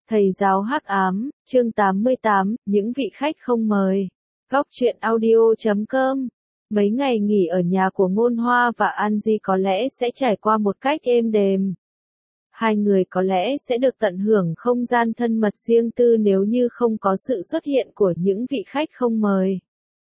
Thầy giáo hắc ám, chương 88, những vị khách không mời. Góc truyện audio.com. Mấy ngày nghỉ ở nhà của Ngôn Hoa và An Di có lẽ sẽ trải qua một cách êm đềm. Hai người có lẽ sẽ được tận hưởng không gian thân mật riêng tư nếu như không có sự xuất hiện của những vị khách không mời.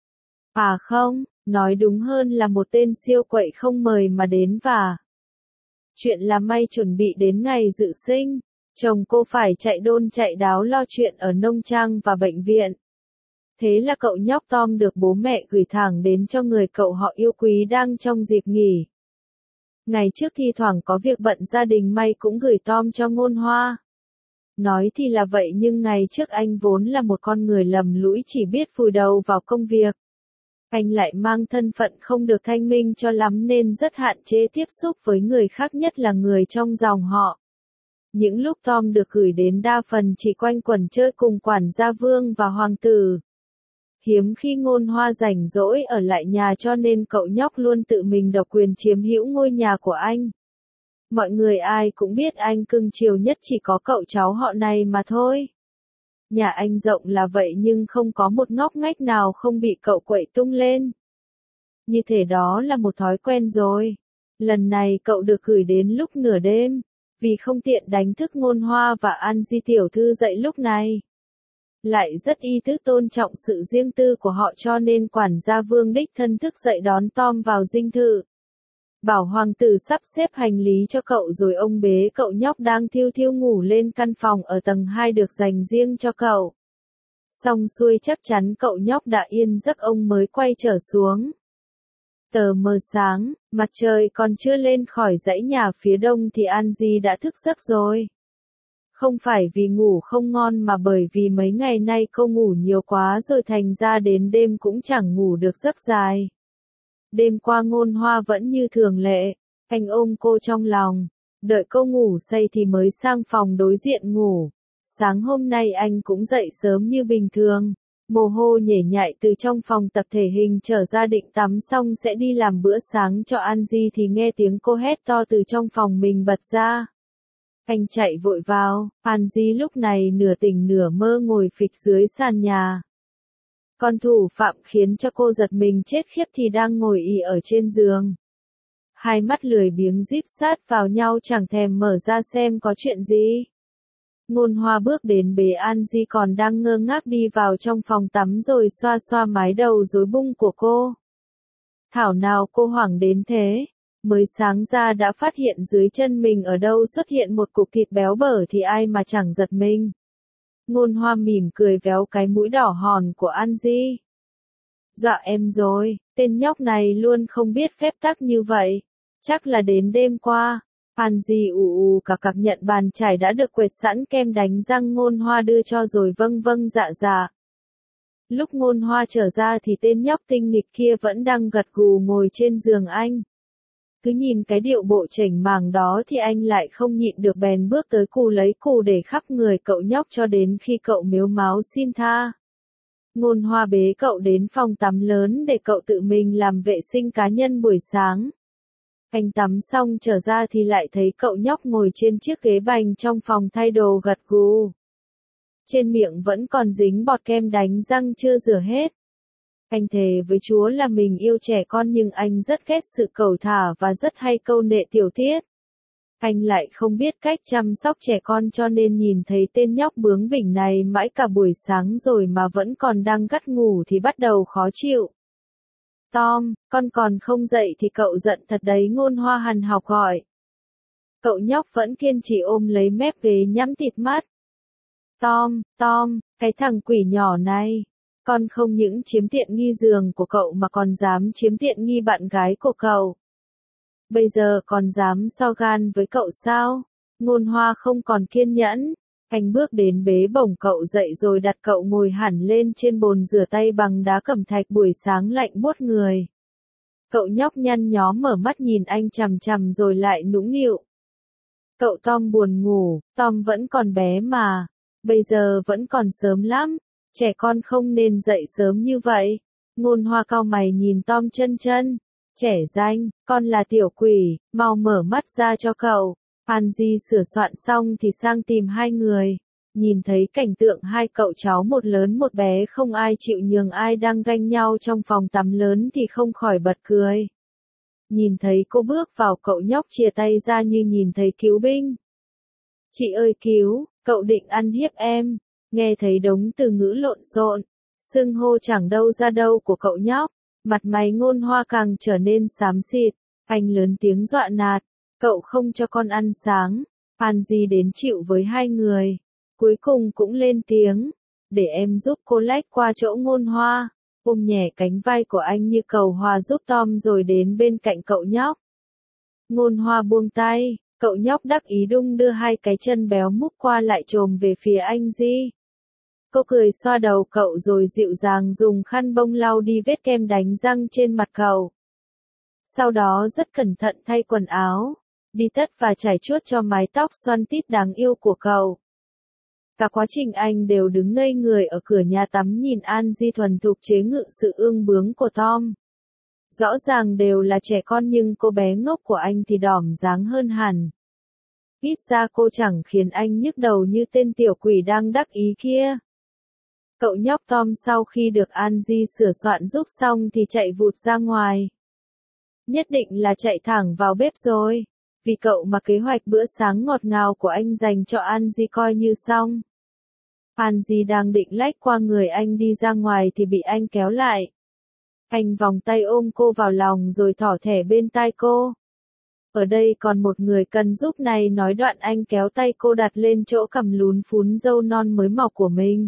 À không, nói đúng hơn là một tên siêu quậy không mời mà đến và. Chuyện là may chuẩn bị đến ngày dự sinh. Chồng cô phải chạy đôn chạy đáo lo chuyện ở nông trang và bệnh viện. Thế là cậu nhóc Tom được bố mẹ gửi thẳng đến cho người cậu họ yêu quý đang trong dịp nghỉ. Ngày trước thi thoảng có việc bận gia đình may cũng gửi Tom cho Ngôn Hoa. Nói thì là vậy nhưng ngày trước anh vốn là một con người lầm lũi chỉ biết vùi đầu vào công việc. Anh lại mang thân phận không được thanh minh cho lắm nên rất hạn chế tiếp xúc với người khác, nhất là người trong dòng họ. Những lúc Tom được gửi đến đa phần chỉ quanh quẩn chơi cùng quản gia Vương và hoàng tử. Hiếm khi Ngôn Hoa rảnh rỗi ở lại nhà cho nên cậu nhóc luôn tự mình độc quyền chiếm hữu ngôi nhà của anh. Mọi người ai cũng biết anh cưng chiều nhất chỉ có cậu cháu họ này mà thôi. Nhà anh rộng là vậy nhưng không có một ngóc ngách nào không bị cậu quậy tung lên. Như thể đó là một thói quen rồi. Lần này cậu được gửi đến lúc nửa đêm. Vì không tiện đánh thức Ngôn Hoa và An Di tiểu thư dậy lúc này. Lại rất ý thức tôn trọng sự riêng tư của họ cho nên quản gia Vương đích thân thức dậy đón Tom vào dinh thự. Bảo hoàng tử sắp xếp hành lý cho cậu rồi ông bế cậu nhóc đang thiêu thiêu ngủ lên căn phòng ở tầng 2 được dành riêng cho cậu. Xong xuôi chắc chắn cậu nhóc đã yên giấc ông mới quay trở xuống. Tờ mờ sáng, mặt trời còn chưa lên khỏi dãy nhà phía đông thì An Di đã thức giấc rồi. Không phải vì ngủ không ngon mà bởi vì mấy ngày nay cô ngủ nhiều quá rồi thành ra đến đêm cũng chẳng ngủ được giấc dài. Đêm qua Ngôn Hoa vẫn như thường lệ, anh ôm cô trong lòng, đợi cô ngủ say thì mới sang phòng đối diện ngủ. Sáng hôm nay anh cũng dậy sớm như bình thường. Mồ hôi nhễ nhại từ trong phòng tập thể hình trở ra định tắm xong sẽ đi làm bữa sáng cho An Di thì nghe tiếng cô hét to từ trong phòng mình bật ra. Anh chạy vội vào, An Di lúc này nửa tỉnh nửa mơ ngồi phịch dưới sàn nhà. Con thủ phạm khiến cho cô giật mình chết khiếp thì đang ngồi ì ở trên giường. Hai mắt lười biếng díp sát vào nhau chẳng thèm mở ra xem có chuyện gì. Ngôn Hoa bước đến bế An Di còn đang ngơ ngác đi vào trong phòng tắm rồi xoa xoa mái đầu rối bung của cô. Thảo nào cô hoảng đến thế, mới sáng ra đã phát hiện dưới chân mình ở đâu xuất hiện một cục thịt béo bở thì ai mà chẳng giật mình. Ngôn Hoa mỉm cười véo cái mũi đỏ hòn của An Di. Dọa em rồi, tên nhóc này luôn không biết phép tắc như vậy. Chắc là đến đêm qua. An Di ù cặc nhận bàn chải đã được quệt sẵn kem đánh răng Ngôn Hoa đưa cho rồi vâng vâng dạ dạ. Lúc Ngôn Hoa trở ra thì tên nhóc tinh nghịch kia vẫn đang gật gù ngồi trên giường anh. Cứ nhìn cái điệu bộ chảnh màng đó thì anh lại không nhịn được bèn bước tới cù lấy cù để khắp người cậu nhóc cho đến khi cậu mếu máo xin tha. Ngôn Hoa bế cậu đến phòng tắm lớn để cậu tự mình làm vệ sinh cá nhân buổi sáng. Anh tắm xong trở ra thì lại thấy cậu nhóc ngồi trên chiếc ghế bành trong phòng thay đồ gật gù. Trên miệng vẫn còn dính bọt kem đánh răng chưa rửa hết. Anh thề với Chúa là mình yêu trẻ con nhưng anh rất ghét sự cẩu thả và rất hay câu nệ tiểu tiết. Anh lại không biết cách chăm sóc trẻ con cho nên nhìn thấy tên nhóc bướng bỉnh này mãi cả buổi sáng rồi mà vẫn còn đang gắt ngủ thì bắt đầu khó chịu. Tom, con còn không dậy thì cậu giận thật đấy, Ngôn Hoa hằn học gọi. Cậu nhóc vẫn kiên trì ôm lấy mép ghế nhắm tịt mắt. Tom, cái thằng quỷ nhỏ này. Con không những chiếm tiện nghi giường của cậu mà còn dám chiếm tiện nghi bạn gái của cậu. Bây giờ còn dám so gan với cậu sao? Ngôn Hoa không còn kiên nhẫn. Anh bước đến bế bổng cậu dậy rồi đặt cậu ngồi hẳn lên trên bồn rửa tay bằng đá cẩm thạch buổi sáng lạnh buốt người. Cậu nhóc nhăn nhó mở mắt nhìn anh chằm chằm rồi lại nũng nịu. Cậu Tom buồn ngủ, Tom vẫn còn bé mà. Bây giờ vẫn còn sớm lắm. Trẻ con không nên dậy sớm như vậy. Ngôn Hoa cau mày nhìn Tom chân. Trẻ danh, con là tiểu quỷ, mau mở mắt ra cho cậu. An Di sửa soạn xong thì sang tìm hai người. Nhìn thấy cảnh tượng hai cậu cháu một lớn một bé không ai chịu nhường ai đang ganh nhau trong phòng tắm lớn thì không khỏi bật cười. Nhìn thấy cô bước vào cậu nhóc chìa tay ra như nhìn thấy cứu binh. Chị ơi cứu, cậu định ăn hiếp em. Nghe thấy đống từ ngữ lộn xộn, xưng hô chẳng đâu ra đâu của cậu nhóc, mặt mày Ngôn Hoa càng trở nên xám xịt. Anh lớn tiếng dọa nạt, cậu không cho con ăn sáng. An Di đến chịu với hai người. Cuối cùng cũng lên tiếng, để em giúp cô lách qua chỗ Ngôn Hoa, ôm nhẹ cánh vai của anh như cầu hòa giúp Tom rồi đến bên cạnh cậu nhóc. Ngôn Hoa buông tay, cậu nhóc đắc ý đung đưa hai cái chân béo múc qua lại chồm về phía anh Di. Cô cười xoa đầu cậu rồi dịu dàng dùng khăn bông lau đi vết kem đánh răng trên mặt cậu. Sau đó rất cẩn thận thay quần áo, đi tất và chải chuốt cho mái tóc xoăn tít đáng yêu của cậu. Cả quá trình anh đều đứng ngây người ở cửa nhà tắm nhìn An Di thuần thục chế ngự sự ương bướng của Tom. Rõ ràng đều là trẻ con nhưng cô bé ngốc của anh thì đỏm dáng hơn hẳn. Ít ra cô chẳng khiến anh nhức đầu như tên tiểu quỷ đang đắc ý kia. Cậu nhóc Tom sau khi được An Di sửa soạn giúp xong thì chạy vụt ra ngoài. Nhất định là chạy thẳng vào bếp rồi. Vì cậu mà kế hoạch bữa sáng ngọt ngào của anh dành cho An Di coi như xong. An Di đang định lách qua người anh đi ra ngoài thì bị anh kéo lại. Anh vòng tay ôm cô vào lòng rồi thỏ thẻ bên tai cô. Ở đây còn một người cần giúp này, nói đoạn anh kéo tay cô đặt lên chỗ cằm lún phún râu non mới mọc của mình.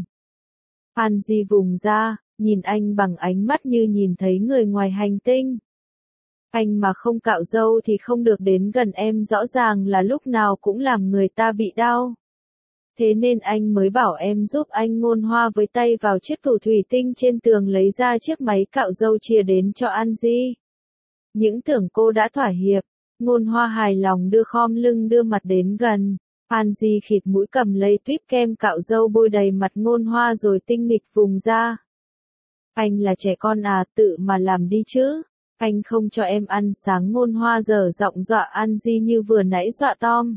An Di vùng ra, nhìn anh bằng ánh mắt như nhìn thấy người ngoài hành tinh. Anh mà không cạo râu thì không được đến gần em, rõ ràng là lúc nào cũng làm người ta bị đau. Thế nên anh mới bảo em giúp anh. Ngôn Hoa với tay vào chiếc tủ thủy tinh trên tường lấy ra chiếc máy cạo râu chìa đến cho An Di. Những tưởng cô đã thỏa hiệp, Ngôn Hoa hài lòng đưa khom lưng đưa mặt đến gần. An Di khịt mũi cầm lấy tuýp kem cạo râu bôi đầy mặt Ngôn Hoa rồi tinh nghịch vùng ra. Anh là trẻ con à, tự mà làm đi chứ. Anh không cho em ăn sáng. Ngôn Hoa dở giọng dọa An Di như vừa nãy dọa Tom.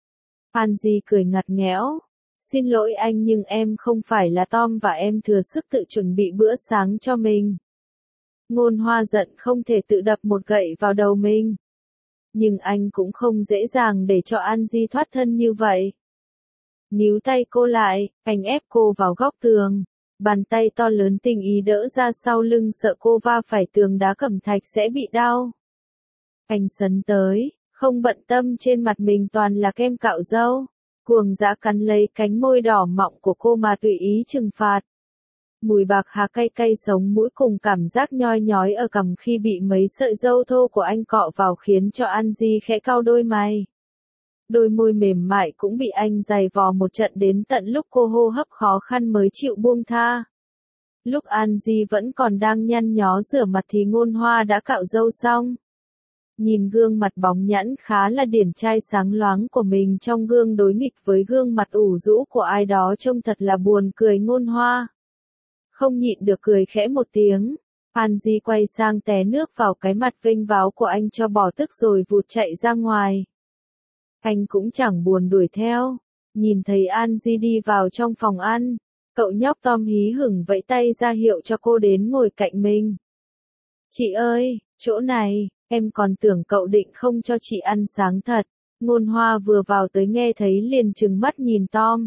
An Di cười ngặt nghẽo. Xin lỗi anh nhưng em không phải là Tom và em thừa sức tự chuẩn bị bữa sáng cho mình. Ngôn Hoa giận không thể tự đập một gậy vào đầu mình. Nhưng anh cũng không dễ dàng để cho An Di thoát thân như vậy. Níu tay cô lại, anh ép cô vào góc tường. Bàn tay to lớn tình ý đỡ ra sau lưng sợ cô va phải tường đá cẩm thạch sẽ bị đau. Anh sấn tới, không bận tâm trên mặt mình toàn là kem cạo râu. Cuồng dã cắn lấy cánh môi đỏ mọng của cô mà tùy ý trừng phạt. Mùi bạc hà cay cay sống mũi cùng cảm giác nhoi nhói ở cằm khi bị mấy sợi râu thô của anh cọ vào khiến cho An Di khẽ cau đôi mày. Đôi môi mềm mại cũng bị anh giày vò một trận đến tận lúc cô hô hấp khó khăn mới chịu buông tha. Lúc An Di vẫn còn đang nhăn nhó rửa mặt thì Ngôn Hoa đã cạo râu xong. Nhìn gương mặt bóng nhẵn khá là điển trai sáng loáng của mình trong gương đối nghịch với gương mặt ủ rũ của ai đó trông thật là buồn cười. Ngôn Hoa không nhịn được cười khẽ một tiếng. An Di quay sang té nước vào cái mặt vênh váo của anh cho bỏ tức rồi vụt chạy ra ngoài. Anh cũng chẳng buồn đuổi theo. Nhìn thấy An Di đi vào trong phòng ăn, cậu nhóc Tom hí hửng vẫy tay ra hiệu cho cô đến ngồi cạnh mình. Chị ơi, chỗ này, em còn tưởng cậu định không cho chị ăn sáng thật. Ngôn Hoa vừa vào tới nghe thấy liền trừng mắt nhìn Tom.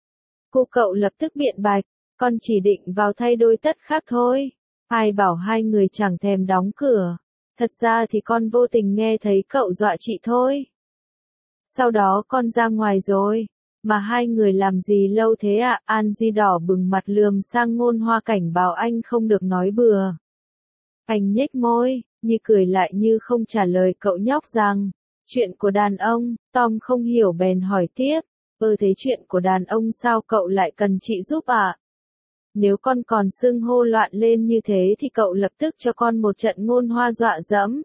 Cậu lập tức biện bạch, con chỉ định vào thay đôi tất khác thôi. Ai bảo hai người chẳng thèm đóng cửa. Thật ra thì con vô tình nghe thấy cậu dọa chị thôi. Sau đó con ra ngoài rồi. Mà hai người làm gì lâu thế ạ? An Di đỏ bừng mặt lườm sang Ngôn Hoa cảnh báo anh không được nói bừa. Anh nhếch môi, như cười lại như không trả lời cậu nhóc rằng, chuyện của đàn ông. Tom không hiểu bèn hỏi tiếp, thế chuyện của đàn ông sao cậu lại cần chị giúp ạ? Nếu con còn xưng hô loạn lên như thế thì cậu lập tức cho con một trận. Ngôn Hoa dọa dẫm.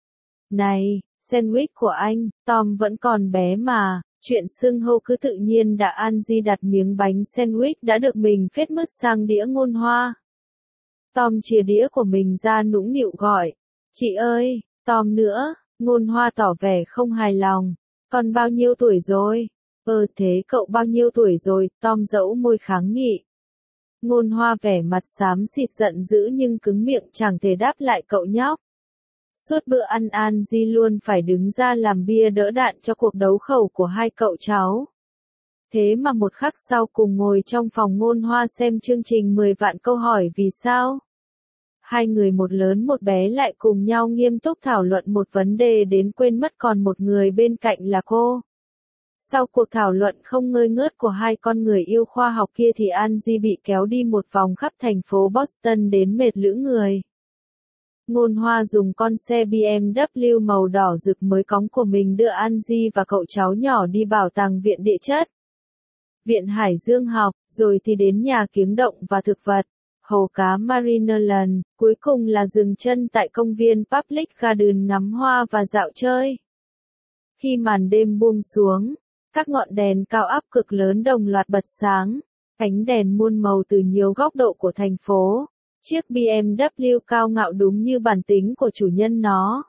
Này, sandwich của anh, Tom vẫn còn bé mà, chuyện xưng hô cứ tự nhiên đã. An Di đặt miếng bánh sandwich đã được mình phết mứt sang đĩa Ngôn Hoa. Tom chia đĩa của mình ra nũng nịu gọi, chị ơi, Tom nữa. Ngôn Hoa tỏ vẻ không hài lòng, con bao nhiêu tuổi rồi? Thế cậu bao nhiêu tuổi rồi? Tom dẫu môi kháng nghị. Ngôn Hoa vẻ mặt xám xịt giận dữ nhưng cứng miệng chẳng thể đáp lại cậu nhóc. Suốt bữa ăn Angie luôn phải đứng ra làm bia đỡ đạn cho cuộc đấu khẩu của hai cậu cháu. Thế mà một khắc sau cùng ngồi trong phòng Ngôn Hoa xem chương trình 10 vạn câu hỏi vì sao. Hai người một lớn một bé lại cùng nhau nghiêm túc thảo luận một vấn đề đến quên mất còn một người bên cạnh là cô. Sau cuộc thảo luận không ngơi ngớt của hai con người yêu khoa học kia thì Angie bị kéo đi một vòng khắp thành phố Boston đến mệt lử người. Ngôn Hoa dùng con xe BMW màu đỏ rực mới cóng của mình đưa Angie và cậu cháu nhỏ đi bảo tàng viện địa chất, viện hải dương học, rồi thì đến nhà kiếng động và thực vật, hồ cá Marineland, cuối cùng là dừng chân tại công viên Public Garden ngắm hoa và dạo chơi. Khi màn đêm buông xuống, các ngọn đèn cao áp cực lớn đồng loạt bật sáng, ánh đèn muôn màu từ nhiều góc độ của thành phố. Chiếc BMW cao ngạo đúng như bản tính của chủ nhân nó.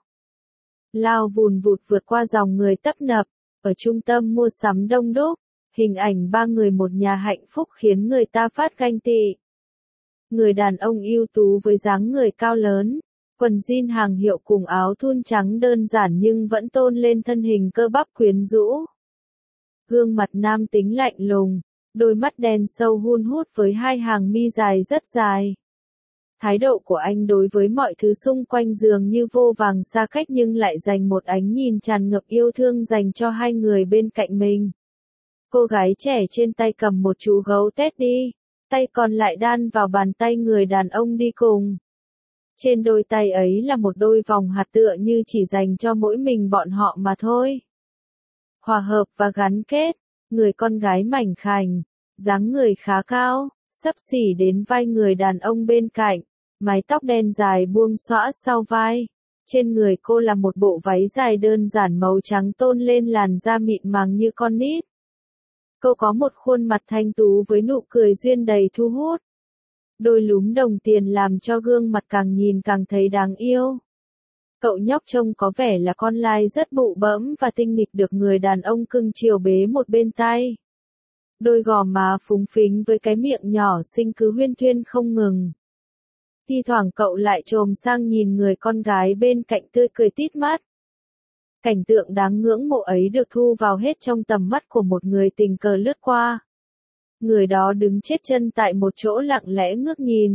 Lao vùn vụt vượt qua dòng người tấp nập, ở trung tâm mua sắm đông đúc, hình ảnh ba người một nhà hạnh phúc khiến người ta phát ganh tị. Người đàn ông ưu tú với dáng người cao lớn, quần jean hàng hiệu cùng áo thun trắng đơn giản nhưng vẫn tôn lên thân hình cơ bắp quyến rũ. Gương mặt nam tính lạnh lùng, đôi mắt đen sâu hun hút với hai hàng mi dài rất dài. Thái độ của anh đối với mọi thứ xung quanh dường như vô vàng xa cách nhưng lại dành một ánh nhìn tràn ngập yêu thương dành cho hai người bên cạnh mình. Cô gái trẻ trên tay cầm một chú gấu Teddy, tay còn lại đan vào bàn tay người đàn ông đi cùng. Trên đôi tay ấy là một đôi vòng hạt tựa như chỉ dành cho mỗi mình bọn họ mà thôi. Hòa hợp và gắn kết, người con gái mảnh khảnh, dáng người khá cao, xấp xỉ đến vai người đàn ông bên cạnh, mái tóc đen dài buông xõa sau vai. Trên người cô là một bộ váy dài đơn giản màu trắng tôn lên làn da mịn màng như con nít. Cô có một khuôn mặt thanh tú với nụ cười duyên đầy thu hút. Đôi lúm đồng tiền làm cho gương mặt càng nhìn càng thấy đáng yêu. Cậu nhóc trông có vẻ là con lai rất bụ bẫm và tinh nghịch được người đàn ông cưng chiều bế một bên tay. Đôi gò má phúng phính với cái miệng nhỏ xinh cứ huyên thuyên không ngừng. Thi thoảng cậu lại chồm sang nhìn người con gái bên cạnh tươi cười tít mắt. Cảnh tượng đáng ngưỡng mộ ấy được thu vào hết trong tầm mắt của một người tình cờ lướt qua. Người đó đứng chết chân tại một chỗ lặng lẽ ngước nhìn.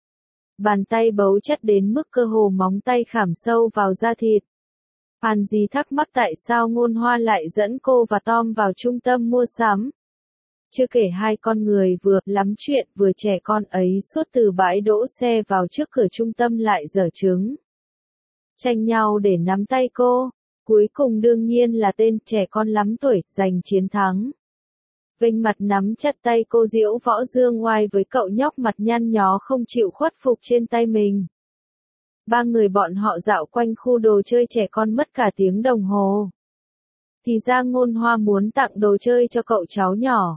Bàn tay bấu chặt đến mức cơ hồ móng tay khảm sâu vào da thịt. Angie thắc mắc tại sao Ngôn Hoa lại dẫn cô và Tom vào trung tâm mua sắm. Chưa kể hai con người vừa lắm chuyện vừa trẻ con ấy suốt từ bãi đỗ xe vào trước cửa trung tâm lại giở trứng. Tranh nhau để nắm tay cô, cuối cùng đương nhiên là tên trẻ con lắm tuổi giành chiến thắng. Vênh mặt nắm chặt tay cô diễu võ dương oai với cậu nhóc mặt nhăn nhó không chịu khuất phục trên tay mình. Ba người bọn họ dạo quanh khu đồ chơi trẻ con mất cả tiếng đồng hồ. Thì ra Ngôn Hoa muốn tặng đồ chơi cho cậu cháu nhỏ.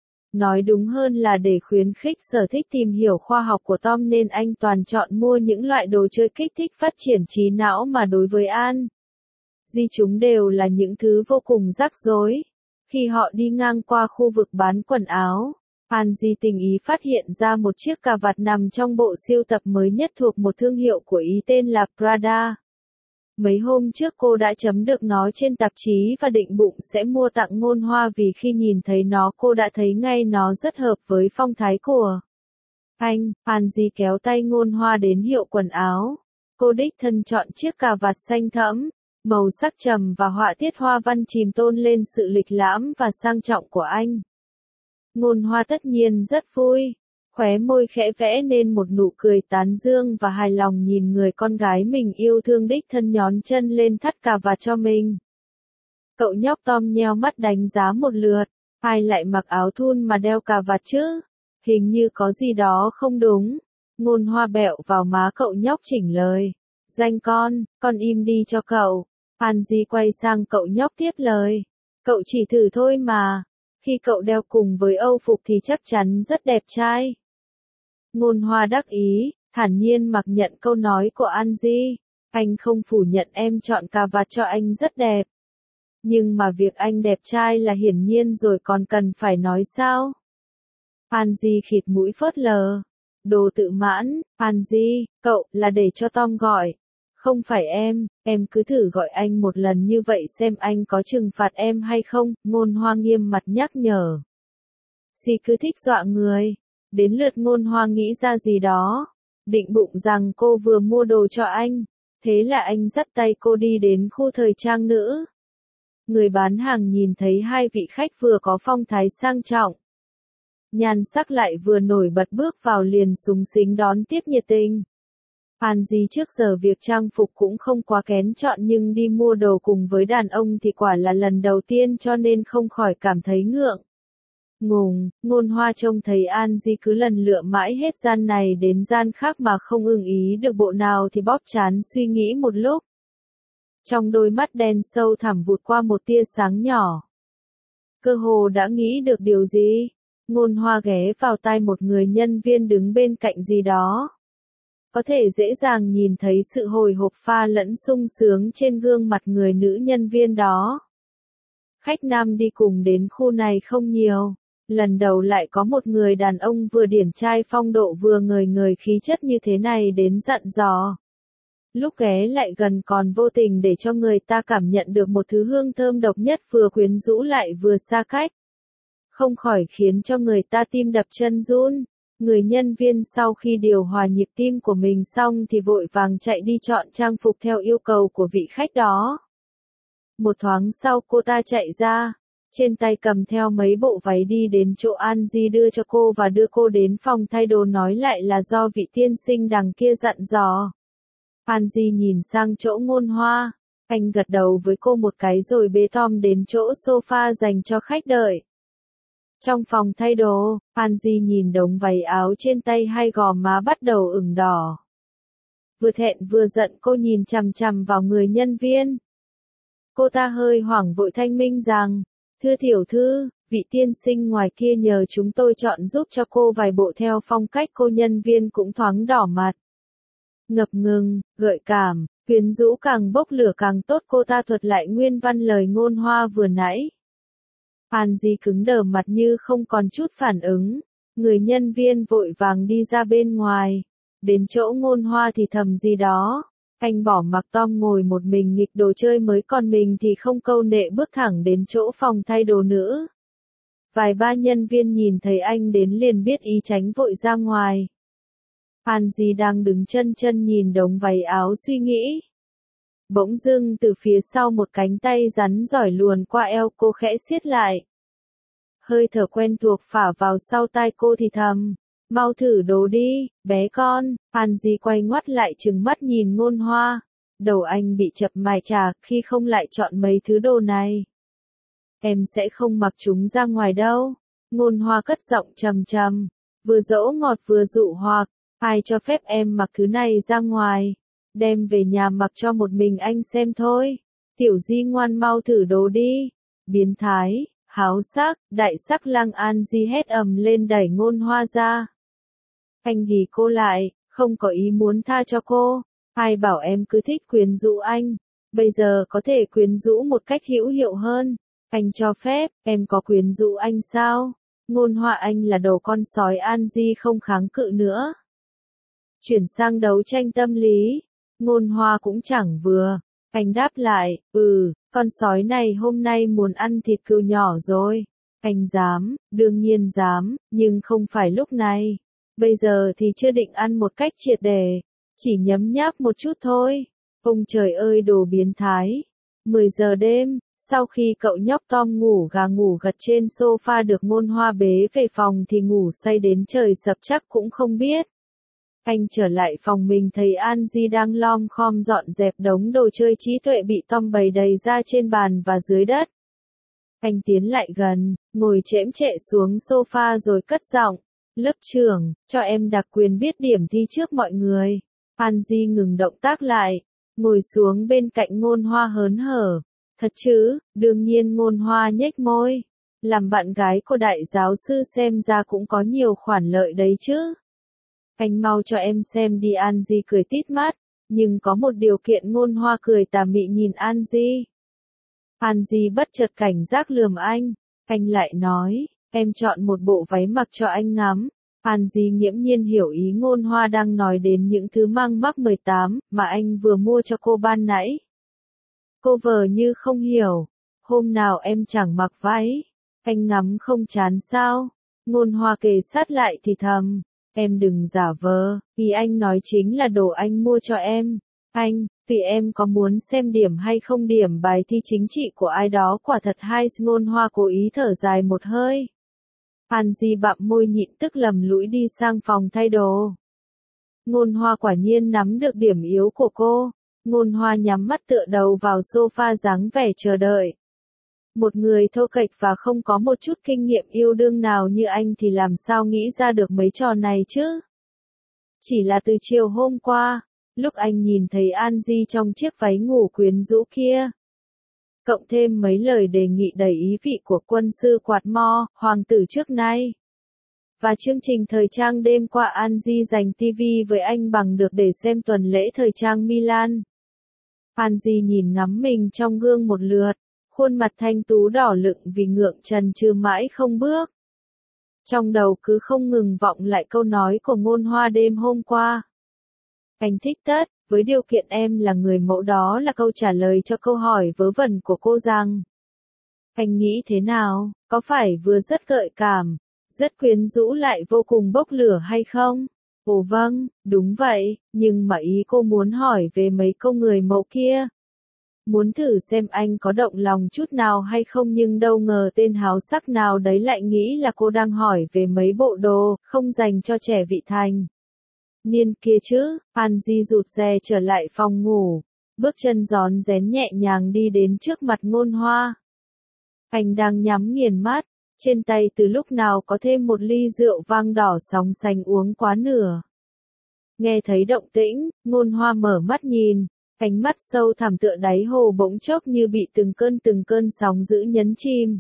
Nói đúng hơn là để khuyến khích sở thích tìm hiểu khoa học của Tom nên anh toàn chọn mua những loại đồ chơi kích thích phát triển trí não mà đối với Angie chúng đều là những thứ vô cùng rắc rối. Khi họ đi ngang qua khu vực bán quần áo, Angie tình ý phát hiện ra một chiếc cà vạt nằm trong bộ sưu tập mới nhất thuộc một thương hiệu của Ý tên là Prada. Mấy hôm trước cô đã chấm được nó trên tạp chí và định bụng sẽ mua tặng Ngôn Hoa vì khi nhìn thấy nó cô đã thấy ngay nó rất hợp với phong thái của anh. Angie kéo tay Ngôn Hoa đến hiệu quần áo. Cô đích thân chọn chiếc cà vạt xanh thẫm, màu sắc trầm và họa tiết hoa văn chìm tôn lên sự lịch lãm và sang trọng của anh. Ngôn Hoa tất nhiên rất vui, khóe môi khẽ vẽ nên một nụ cười tán dương và hài lòng nhìn người con gái mình yêu thương đích thân nhón chân lên thắt cà vạt cho mình. Cậu nhóc Tom nheo mắt đánh giá một lượt, ai lại mặc áo thun mà đeo cà vạt chứ? Hình như có gì đó không đúng. Ngôn Hoa bẹo vào má cậu nhóc chỉnh lời. Danh con im đi cho cậu. Angie quay sang cậu nhóc tiếp lời. Cậu chỉ thử thôi mà. Khi cậu đeo cùng với Âu phục thì chắc chắn rất đẹp trai. Ngôn Hoa đắc ý, thản nhiên mặc nhận câu nói của Angie. Anh không phủ nhận em chọn cà vạt cho anh rất đẹp. Nhưng mà việc anh đẹp trai là hiển nhiên rồi còn cần phải nói sao? Angie khịt mũi phớt lờ. Đồ tự mãn, Angie, cậu, là để cho Tom gọi. Không phải em cứ thử gọi anh một lần như vậy xem anh có trừng phạt em hay không, Ngôn Hoa nghiêm mặt nhắc nhở. Dì cứ thích dọa người. Đến lượt Ngôn Hoa nghĩ ra gì đó. Định bụng rằng cô vừa mua đồ cho anh. Thế là anh dắt tay cô đi đến khu thời trang nữ. Người bán hàng nhìn thấy hai vị khách vừa có phong thái sang trọng. Nhan sắc lại vừa nổi bật bước vào liền súng xính đón tiếp nhiệt tình. Angie trước giờ việc trang phục cũng không quá kén chọn nhưng đi mua đồ cùng với đàn ông thì quả là lần đầu tiên cho nên không khỏi cảm thấy ngượng. Ngôn Hoa trông thấy Angie cứ lần lựa mãi hết gian này đến gian khác mà không ưng ý được bộ nào thì bóp trán suy nghĩ một lúc. Trong đôi mắt đen sâu thẳm vụt qua một tia sáng nhỏ. Cơ hồ đã nghĩ được điều gì? Ngôn Hoa ghé vào tai một người nhân viên đứng bên cạnh gì đó. Có thể dễ dàng nhìn thấy sự hồi hộp pha lẫn sung sướng trên gương mặt người nữ nhân viên đó. Khách nam đi cùng đến khu này không nhiều. Lần đầu lại có một người đàn ông vừa điển trai phong độ vừa ngời khí chất như thế này đến dặn dò. Lúc ghé lại gần còn vô tình để cho người ta cảm nhận được một thứ hương thơm độc nhất vừa quyến rũ lại vừa xa cách. Không khỏi khiến cho người ta tim đập chân run. Người nhân viên sau khi điều hòa nhịp tim của mình xong thì vội vàng chạy đi chọn trang phục theo yêu cầu của vị khách đó. Một thoáng sau cô ta chạy ra, trên tay cầm theo mấy bộ váy đi đến chỗ Angie đưa cho cô và đưa cô đến phòng thay đồ nói lại là do vị tiên sinh đằng kia dặn dò. Angie nhìn sang chỗ Ngôn Hoa, anh gật đầu với cô một cái rồi bế Tom đến chỗ sofa dành cho khách đợi. Trong phòng thay đồ, Angie nhìn đống váy áo trên tay hai gò má bắt đầu ửng đỏ. Vừa thẹn vừa giận cô nhìn chằm chằm vào người nhân viên. Cô ta hơi hoảng vội thanh minh rằng, thưa tiểu thư, vị tiên sinh ngoài kia nhờ chúng tôi chọn giúp cho cô vài bộ theo phong cách cô nhân viên cũng thoáng đỏ mặt. Ngập ngừng, gợi cảm, quyến rũ càng bốc lửa càng tốt cô ta thuật lại nguyên văn lời Ngôn Hoa vừa nãy. Angie cứng đờ mặt như không còn chút phản ứng, người nhân viên vội vàng đi ra bên ngoài, đến chỗ Ngôn Hoa thì thầm gì đó, anh bỏ mặc Tom ngồi một mình nghịch đồ chơi mới còn mình thì không câu nệ bước thẳng đến chỗ phòng thay đồ nữ. Vài ba nhân viên nhìn thấy anh đến liền biết ý tránh vội ra ngoài. Angie đang đứng chân nhìn đống váy áo suy nghĩ. Bỗng dưng từ phía sau một cánh tay rắn giỏi luồn qua eo cô khẽ siết lại. Hơi thở quen thuộc phả vào sau tai cô thì thầm, mau thử đồ đi, bé con. Angie quay ngoắt lại trừng mắt nhìn Ngôn Hoa. Đầu anh bị chập mài chà khi không lại chọn mấy thứ đồ này. Em sẽ không mặc chúng ra ngoài đâu. Ngôn Hoa cất giọng trầm trầm, vừa dỗ ngọt vừa dụ hoặc, ai cho phép em mặc thứ này ra ngoài. Đem về nhà mặc cho một mình anh xem thôi. Tiểu Di ngoan mau thử đồ đi. Biến thái, háo sắc, đại sắc lang. Angie hét ầm lên đẩy Ngôn Hoa ra. Anh ghì cô lại, không có ý muốn tha cho cô. Ai bảo em cứ thích quyến rũ anh. Bây giờ có thể quyến rũ một cách hữu hiệu hơn. Anh cho phép, em có quyến rũ anh sao? Ngôn Hoa anh là đồ con sói. Angie không kháng cự nữa. Chuyển sang đấu tranh tâm lý. Ngôn Hoa cũng chẳng vừa. Anh đáp lại, con sói này hôm nay muốn ăn thịt cừu nhỏ rồi. Anh dám, đương nhiên dám, nhưng không phải lúc này. Bây giờ thì chưa định ăn một cách triệt để. Chỉ nhấm nháp một chút thôi. Ông trời ơi đồ biến thái. 10 giờ đêm, sau khi cậu nhóc Tom ngủ gà ngủ gật trên sofa được Ngôn Hoa bế về phòng thì ngủ say đến trời sập chắc cũng không biết. Anh trở lại phòng mình thấy Angie đang lom khom dọn dẹp đống đồ chơi trí tuệ bị Tom bày đầy ra trên bàn và dưới đất. Anh tiến lại gần, ngồi chễm chệ xuống sofa rồi cất giọng, lớp trưởng, cho em đặc quyền biết điểm thi trước mọi người. Angie ngừng động tác lại, ngồi xuống bên cạnh Ngôn Hoa hớn hở. Thật chứ, đương nhiên. Ngôn Hoa nhếch môi. Làm bạn gái của đại giáo sư xem ra cũng có nhiều khoản lợi đấy chứ. Anh mau cho em xem đi. Angie cười tít mắt, nhưng có một điều kiện. Ngôn Hoa cười tà mị nhìn Angie. Angie bất chợt cảnh giác lườm anh. Anh lại nói, em chọn một bộ váy mặc cho anh ngắm. Angie nghiễm nhiên hiểu ý Ngôn Hoa đang nói đến những thứ mang mác 18 mà anh vừa mua cho cô ban nãy. Cô vờ như không hiểu. Hôm nào em chẳng mặc váy. Anh ngắm không chán sao? Ngôn Hoa kề sát lại thì thầm. Em đừng giả vờ, ý anh nói chính là đồ anh mua cho em. Anh, vì em có muốn xem điểm hay không điểm bài thi chính trị của ai đó quả thật hay. Ngôn Hoa cố ý thở dài một hơi. Angie bặm môi nhịn tức lầm lũi đi sang phòng thay đồ. Ngôn Hoa quả nhiên nắm được điểm yếu của cô. Ngôn Hoa nhắm mắt tựa đầu vào sofa dáng vẻ chờ đợi. Một người thô kệch và không có một chút kinh nghiệm yêu đương nào như anh thì làm sao nghĩ ra được mấy trò này chứ? Chỉ là từ chiều hôm qua, lúc anh nhìn thấy Angie trong chiếc váy ngủ quyến rũ kia. Cộng thêm mấy lời đề nghị đầy ý vị của quân sư quạt mo, hoàng tử trước nay. Và chương trình thời trang đêm qua Angie dành TV với anh bằng được để xem tuần lễ thời trang Milan. Angie nhìn ngắm mình trong gương một lượt, khuôn mặt thanh tú đỏ lựng vì ngượng trần trừ mãi không bước. Trong đầu cứ không ngừng vọng lại câu nói của Ngôn Hoa đêm hôm qua. Anh thích tất, với điều kiện em là người mẫu, đó là câu trả lời cho câu hỏi vớ vẩn của cô rằng. Anh nghĩ thế nào, có phải vừa rất gợi cảm, rất quyến rũ lại vô cùng bốc lửa hay không? Ồ vâng, đúng vậy, nhưng mà ý cô muốn hỏi về mấy câu người mẫu kia. Muốn thử xem anh có động lòng chút nào hay không, nhưng đâu ngờ tên háo sắc nào đấy lại nghĩ là cô đang hỏi về mấy bộ đồ không dành cho trẻ vị thành niên kia chứ. Angie rụt rè trở lại phòng ngủ, bước chân rón rén nhẹ nhàng đi đến trước mặt Ngôn Hoa. Anh đang nhắm nghiền mắt, trên tay từ lúc nào có thêm một ly rượu vang đỏ sóng sánh uống quá nửa. Nghe thấy động tĩnh, Ngôn Hoa mở mắt nhìn. Ánh mắt sâu thẳm tựa đáy hồ bỗng chốc như bị từng cơn sóng dữ nhấn chìm.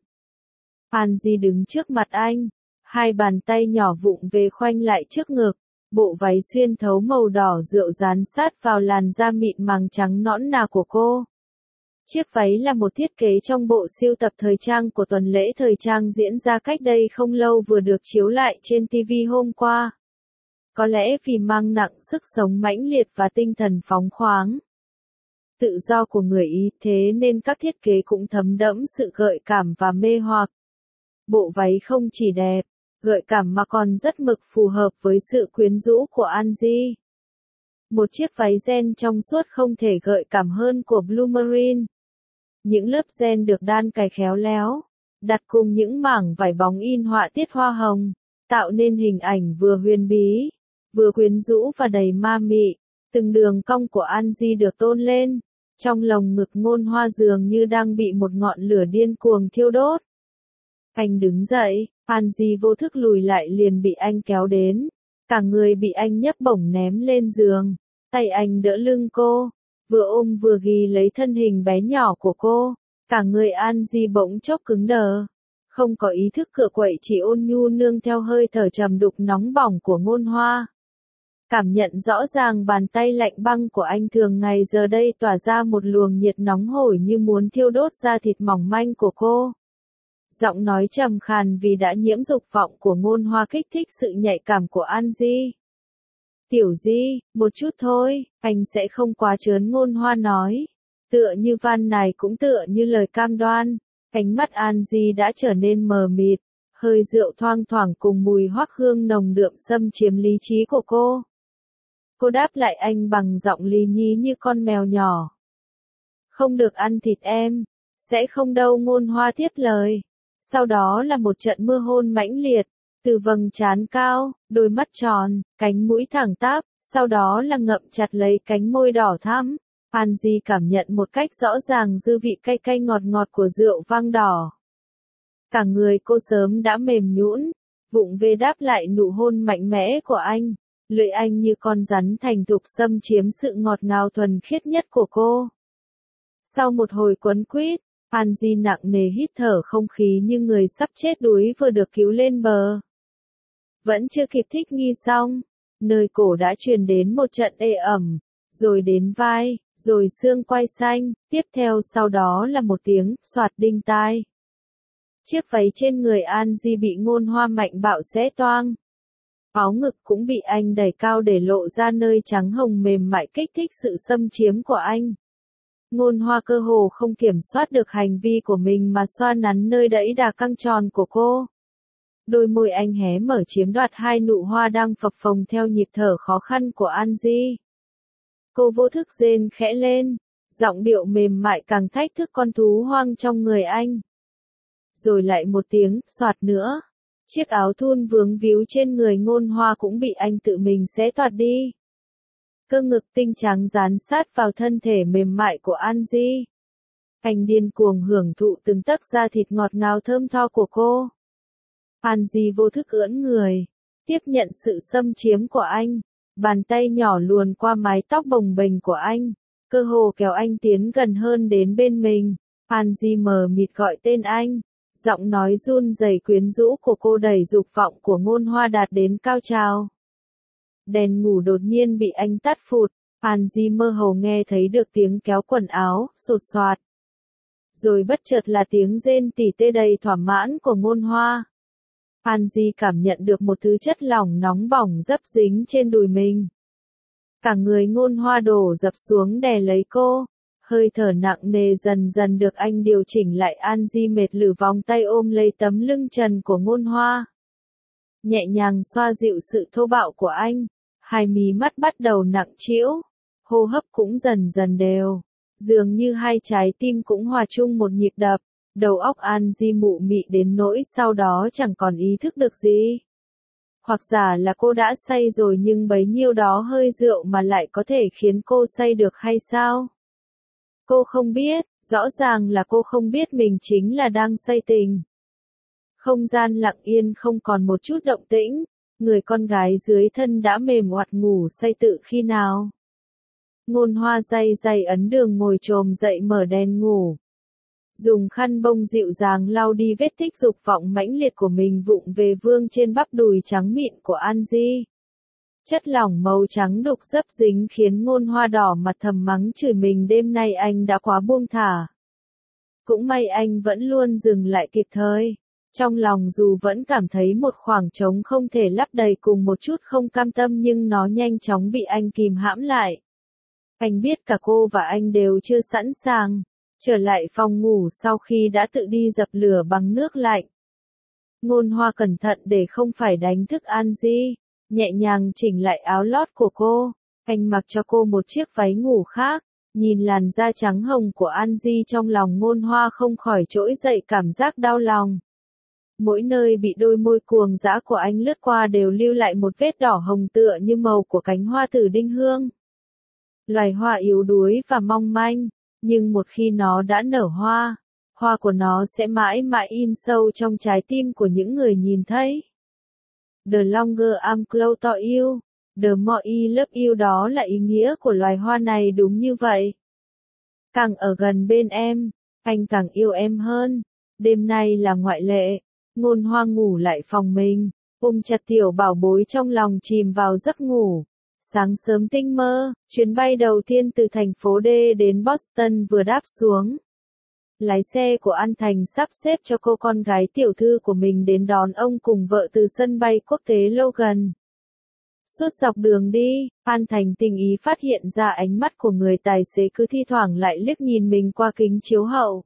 Angie đứng trước mặt anh, hai bàn tay nhỏ vụng về khoanh lại trước ngực, bộ váy xuyên thấu màu đỏ rượu dán sát vào làn da mịn màng trắng nõn nà của cô. Chiếc váy là một thiết kế trong bộ sưu tập thời trang của tuần lễ thời trang diễn ra cách đây không lâu vừa được chiếu lại trên TV hôm qua. Có lẽ vì mang nặng sức sống mãnh liệt và tinh thần phóng khoáng. Tự do của người Ý, thế nên các thiết kế cũng thấm đẫm sự gợi cảm và mê hoặc. Bộ váy không chỉ đẹp, gợi cảm mà còn rất mực phù hợp với sự quyến rũ của Angie. Một chiếc váy ren trong suốt không thể gợi cảm hơn của Blue Marine. Những lớp ren được đan cài khéo léo, đặt cùng những mảng vải bóng in họa tiết hoa hồng, tạo nên hình ảnh vừa huyền bí, vừa quyến rũ và đầy ma mị. Từng đường cong của Angie được tôn lên. Trong lồng ngực Ngôn Hoa dường như đang bị một ngọn lửa điên cuồng thiêu đốt. Anh đứng dậy, Angie vô thức lùi lại liền bị anh kéo đến. Cả người bị anh nhấc bổng ném lên giường. Tay anh đỡ lưng cô, vừa ôm vừa ghì lấy thân hình bé nhỏ của cô. Cả người Angie bỗng chốc cứng đờ. Không có ý thức cựa quậy, chỉ ôn nhu nương theo hơi thở trầm đục nóng bỏng của Ngôn Hoa. Cảm nhận rõ ràng bàn tay lạnh băng của anh thường ngày giờ đây tỏa ra một luồng nhiệt nóng hổi như muốn thiêu đốt da thịt mỏng manh của cô. Giọng nói trầm khàn vì đã nhiễm dục vọng của Ngôn Hoa kích thích sự nhạy cảm của Angie. Tiểu Di, một chút thôi, anh sẽ không quá trớn, Ngôn Hoa nói. Tựa như van này cũng tựa như lời cam đoan. Ánh mắt Angie đã trở nên mờ mịt, hơi rượu thoang thoảng cùng mùi hoắc hương nồng đượm xâm chiếm lý trí của cô. Cô đáp lại anh bằng giọng lý nhí như con mèo nhỏ. Không được ăn thịt em. Sẽ không đâu, Ngôn Hoa tiếp lời. Sau đó là một trận mưa hôn mãnh liệt, từ vầng trán cao, đôi mắt tròn, cánh mũi thẳng tắp, sau đó là ngậm chặt lấy cánh môi đỏ thắm. Angie cảm nhận một cách rõ ràng dư vị cay cay ngọt ngọt của rượu vang đỏ. Cả người cô sớm đã mềm nhũn, vụng về đáp lại nụ hôn mạnh mẽ của anh. Lưỡi anh như con rắn thành thục xâm chiếm sự ngọt ngào thuần khiết nhất của cô. Sau một hồi quấn quýt, Angie nặng nề hít thở không khí như người sắp chết đuối vừa được cứu lên bờ. Vẫn chưa kịp thích nghi xong, nơi cổ đã truyền đến một trận ê ẩm, rồi đến vai, rồi xương quai xanh, tiếp theo sau đó là một tiếng xoạt đinh tai. Chiếc váy trên người An Di bị Ngôn Hoa mạnh bạo xé toang. Áo ngực cũng bị anh đẩy cao để lộ ra nơi trắng hồng mềm mại kích thích sự xâm chiếm của anh. Ngôn Hoa cơ hồ không kiểm soát được hành vi của mình mà xoa nắn nơi đẫy đà căng tròn của cô. Đôi môi anh hé mở chiếm đoạt hai nụ hoa đang phập phồng theo nhịp thở khó khăn của An Di. Cô vô thức rên khẽ lên, giọng điệu mềm mại càng thách thức con thú hoang trong người anh. Rồi lại một tiếng xoạt nữa. Chiếc áo thun vướng víu trên người Ngôn Hoa cũng bị anh tự mình xé toạc đi. Cơ ngực tinh trắng dán sát vào thân thể mềm mại của An Di. Anh điên cuồng hưởng thụ từng tấc da thịt ngọt ngào thơm tho của cô. An Di vô thức ưỡn người, tiếp nhận sự xâm chiếm của anh. Bàn tay nhỏ luồn qua mái tóc bồng bềnh của anh, cơ hồ kéo anh tiến gần hơn đến bên mình. An Di mờ mịt gọi tên anh. Giọng nói run rẩy quyến rũ của cô đẩy dục vọng của Ngôn Hoa đạt đến cao trào. Đèn ngủ đột nhiên bị anh tắt phụt, An Di mơ hồ nghe thấy được tiếng kéo quần áo, sột soạt. Rồi bất chợt là tiếng rên tỉ tê đầy thỏa mãn của Ngôn Hoa. An Di cảm nhận được một thứ chất lỏng nóng bỏng dấp dính trên đùi mình. Cả người Ngôn Hoa đổ dập xuống đè lấy cô. Hơi thở nặng nề dần dần được anh điều chỉnh lại. An Di mệt lử vòng tay ôm lấy tấm lưng trần của Ngôn Hoa. Nhẹ nhàng xoa dịu sự thô bạo của anh. Hai mí mắt bắt đầu nặng trĩu. Hô hấp cũng dần dần đều. Dường như hai trái tim cũng hòa chung một nhịp đập. Đầu óc An Di mụ mị đến nỗi sau đó chẳng còn ý thức được gì. Hoặc giả là cô đã say rồi nhưng bấy nhiêu đó hơi rượu mà lại có thể khiến cô say được hay sao? Cô không biết, rõ ràng là cô không biết mình chính là đang say tình. Không gian lặng yên không còn một chút động tĩnh, người con gái dưới thân đã mềm oặt ngủ say tự khi nào. Ngôn Hoa day day ấn đường ngồi chồm dậy mở đèn ngủ. Dùng khăn bông dịu dàng lau đi vết tích dục vọng mãnh liệt của mình vụng về vương trên bắp đùi trắng mịn của An Di. Chất lỏng màu trắng đục dấp dính khiến Ngôn Hoa đỏ mặt thầm mắng chửi mình đêm nay anh đã quá buông thả. Cũng may anh vẫn luôn dừng lại kịp thời. Trong lòng dù vẫn cảm thấy một khoảng trống không thể lấp đầy cùng một chút không cam tâm nhưng nó nhanh chóng bị anh kìm hãm lại. Anh biết cả cô và anh đều chưa sẵn sàng. Trở lại phòng ngủ sau khi đã tự đi dập lửa bằng nước lạnh. Ngôn Hoa cẩn thận để không phải đánh thức An Di. Nhẹ nhàng chỉnh lại áo lót của cô. Anh mặc cho cô một chiếc váy ngủ khác. Nhìn làn da trắng hồng của An Di trong lòng Ngôn Hoa không khỏi trỗi dậy cảm giác đau lòng. Mỗi nơi bị đôi môi cuồng dã của anh lướt qua đều lưu lại một vết đỏ hồng tựa như màu của cánh hoa tử đinh hương. Loài hoa yếu đuối và mong manh, nhưng một khi nó đã nở hoa, hoa của nó sẽ mãi mãi in sâu trong trái tim của những người nhìn thấy. The longer I'm close to you, the more I love you, đó là ý nghĩa của loài hoa này đúng như vậy. Càng ở gần bên em, anh càng yêu em hơn. Đêm nay là ngoại lệ. Ngôn Hoa ngủ lại phòng mình, ôm chặt tiểu bảo bối trong lòng chìm vào giấc ngủ. Sáng sớm tinh mơ, chuyến bay đầu tiên từ thành phố D đến Boston vừa đáp xuống. Lái xe của An Thành sắp xếp cho cô con gái tiểu thư của mình đến đón ông cùng vợ từ sân bay quốc tế Logan. Suốt dọc đường đi, An Thành tình ý phát hiện ra ánh mắt của người tài xế cứ thi thoảng lại liếc nhìn mình qua kính chiếu hậu.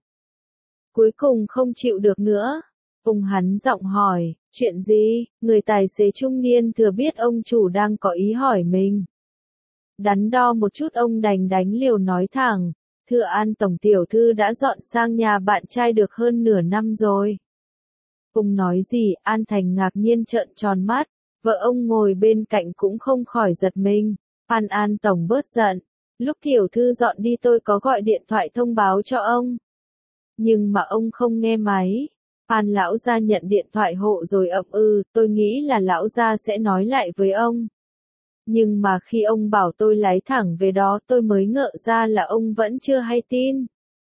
Cuối cùng không chịu được nữa. Ông hắn giọng hỏi, chuyện gì? Người tài xế trung niên thừa biết ông chủ đang có ý hỏi mình. Đắn đo một chút ông đành đánh liều nói thẳng, thưa An tổng tiểu thư đã dọn sang nhà bạn trai được hơn nửa năm rồi. Ông nói gì? An Thành ngạc nhiên trợn tròn mắt, vợ ông ngồi bên cạnh cũng không khỏi giật mình. An tổng bớt giận, lúc tiểu thư dọn đi tôi có gọi điện thoại thông báo cho ông. Nhưng mà ông không nghe máy. An lão gia nhận điện thoại hộ rồi ậm tôi nghĩ là lão gia sẽ nói lại với ông. Nhưng mà khi ông bảo tôi lái thẳng về đó tôi mới ngỡ ra là ông vẫn chưa hay tin.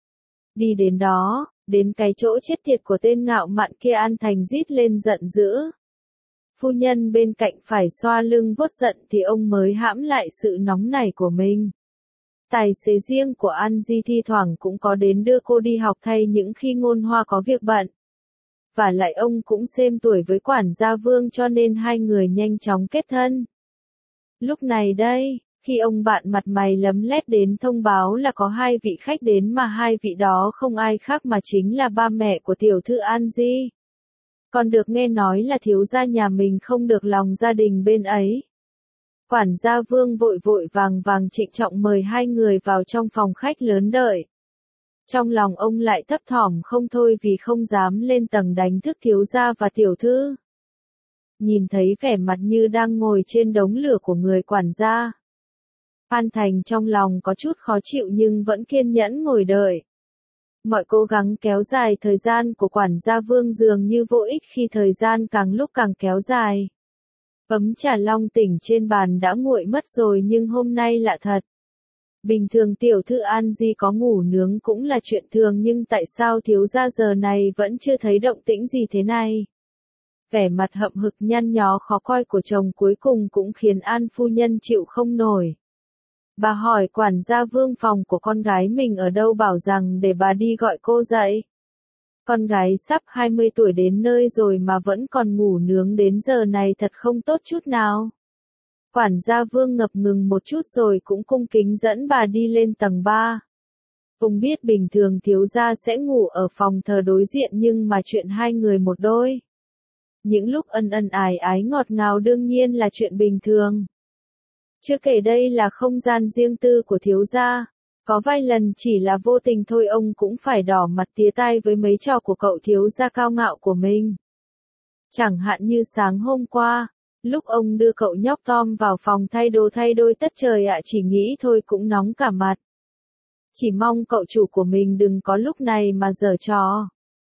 Đi đến đó, đến cái chỗ chết tiệt của tên ngạo mạn kia, An Thành rít lên giận dữ. Phu nhân bên cạnh phải xoa lưng vuốt giận thì ông mới hãm lại sự nóng nảy của mình. Tài xế riêng của An Di thi thoảng cũng có đến đưa cô đi học thay những khi Ngôn Hoa có việc bận. Và lại ông cũng xêm tuổi với quản gia Vương cho nên hai người nhanh chóng kết thân. Lúc này đây, khi ông bạn mặt mày lấm lét đến thông báo là có hai vị khách đến mà hai vị đó không ai khác mà chính là ba mẹ của tiểu thư An Di. Còn được nghe nói là thiếu gia nhà mình không được lòng gia đình bên ấy. Quản gia Vương vội vội vàng vàng trịnh trọng mời hai người vào trong phòng khách lớn đợi. Trong lòng ông lại thấp thỏm không thôi vì không dám lên tầng đánh thức thiếu gia và tiểu thư. Nhìn thấy vẻ mặt như đang ngồi trên đống lửa của người quản gia. An Thành trong lòng có chút khó chịu nhưng vẫn kiên nhẫn ngồi đợi. Mọi cố gắng kéo dài thời gian của quản gia Vương dường như vô ích khi thời gian càng lúc càng kéo dài. Ấm trà long tỉnh trên bàn đã nguội mất rồi nhưng hôm nay lạ thật. Bình thường tiểu thư An Di có ngủ nướng cũng là chuyện thường nhưng tại sao thiếu gia giờ này vẫn chưa thấy động tĩnh gì thế này? Vẻ mặt hậm hực nhăn nhó khó coi của chồng cuối cùng cũng khiến An phu nhân chịu không nổi. Bà hỏi quản gia Vương phòng của con gái mình ở đâu bảo rằng để bà đi gọi cô dậy. Con gái sắp 20 tuổi đến nơi rồi mà vẫn còn ngủ nướng đến giờ này thật không tốt chút nào. Quản gia Vương ngập ngừng một chút rồi cũng cung kính dẫn bà đi lên tầng 3. Ông biết bình thường thiếu gia sẽ ngủ ở phòng thờ đối diện nhưng mà chuyện hai người một đôi. Những lúc ân ân ái ái ngọt ngào đương nhiên là chuyện bình thường. Chưa kể đây là không gian riêng tư của thiếu gia. Có vài lần chỉ là vô tình thôi ông cũng phải đỏ mặt tía tai với mấy trò của cậu thiếu gia cao ngạo của mình. Chẳng hạn như sáng hôm qua, lúc ông đưa cậu nhóc Tom vào phòng thay đồ thay đôi tất trời ạ chỉ nghĩ thôi cũng nóng cả mặt. Chỉ mong cậu chủ của mình đừng có lúc này mà giở trò.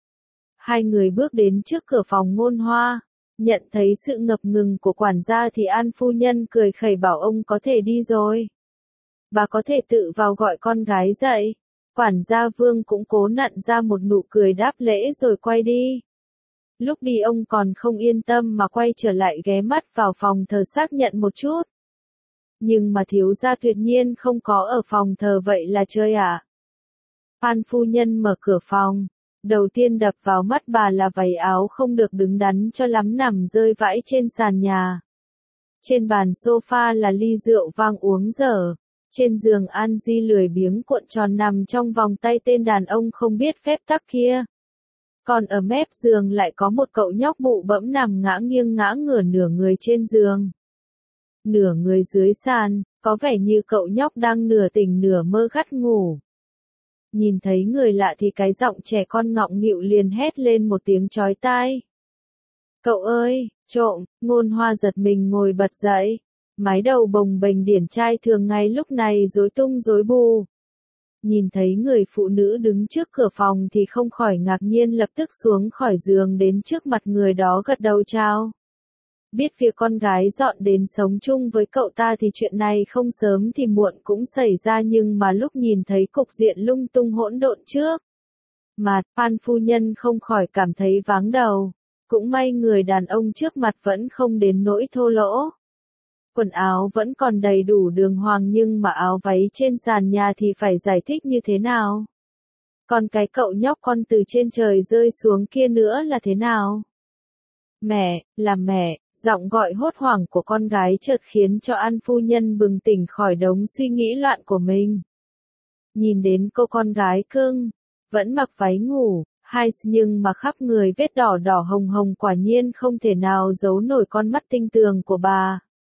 Hai người bước đến trước cửa phòng Ngôn Hoa, nhận thấy sự ngập ngừng của quản gia thì An phu nhân cười khẩy bảo ông có thể đi rồi. Bà có thể tự vào gọi con gái dậy. Quản gia Vương cũng cố nặn ra một nụ cười đáp lễ rồi quay đi. Lúc đi ông còn không yên tâm mà quay trở lại ghé mắt vào phòng thờ xác nhận một chút. Nhưng mà thiếu gia tuyệt nhiên không có ở phòng thờ vậy là chơi à? An phu nhân mở cửa phòng. Đầu tiên đập vào mắt bà là váy áo không được đứng đắn cho lắm nằm rơi vãi trên sàn nhà. Trên bàn sofa là ly rượu vang uống dở. Trên giường An Di lười biếng cuộn tròn nằm trong vòng tay tên đàn ông không biết phép tắc kia. Còn ở mép giường lại có một cậu nhóc bụ bẫm nằm ngã nghiêng ngã ngửa nửa người trên giường. Nửa người dưới sàn, có vẻ như cậu nhóc đang nửa tỉnh nửa mơ gắt ngủ. Nhìn thấy người lạ thì cái giọng trẻ con ngọng nghịu liền hét lên một tiếng chói tai. Cậu ơi, trộm! Ngôn Hoa giật mình ngồi bật dậy. Mái đầu bồng bềnh điển trai thường ngày lúc này rối tung rối bù. Nhìn thấy người phụ nữ đứng trước cửa phòng thì không khỏi ngạc nhiên lập tức xuống khỏi giường đến trước mặt người đó gật đầu chào. Biết việc con gái dọn đến sống chung với cậu ta thì chuyện này không sớm thì muộn cũng xảy ra nhưng mà lúc nhìn thấy cục diện lung tung hỗn độn trước. Mà, An phu nhân không khỏi cảm thấy váng đầu. Cũng may người đàn ông trước mặt vẫn không đến nỗi thô lỗ. Quần áo vẫn còn đầy đủ đường hoàng nhưng mà áo váy trên sàn nhà thì phải giải thích như thế nào? Còn cái cậu nhóc con từ trên trời rơi xuống kia nữa là thế nào? Mẹ, là mẹ, giọng gọi hốt hoảng của con gái chợt khiến cho An phu nhân bừng tỉnh khỏi đống suy nghĩ loạn của mình. Nhìn đến cô con gái cưng, vẫn mặc váy ngủ, nhưng mà khắp người vết đỏ đỏ hồng hồng quả nhiên không thể nào giấu nổi con mắt tinh tường của bà.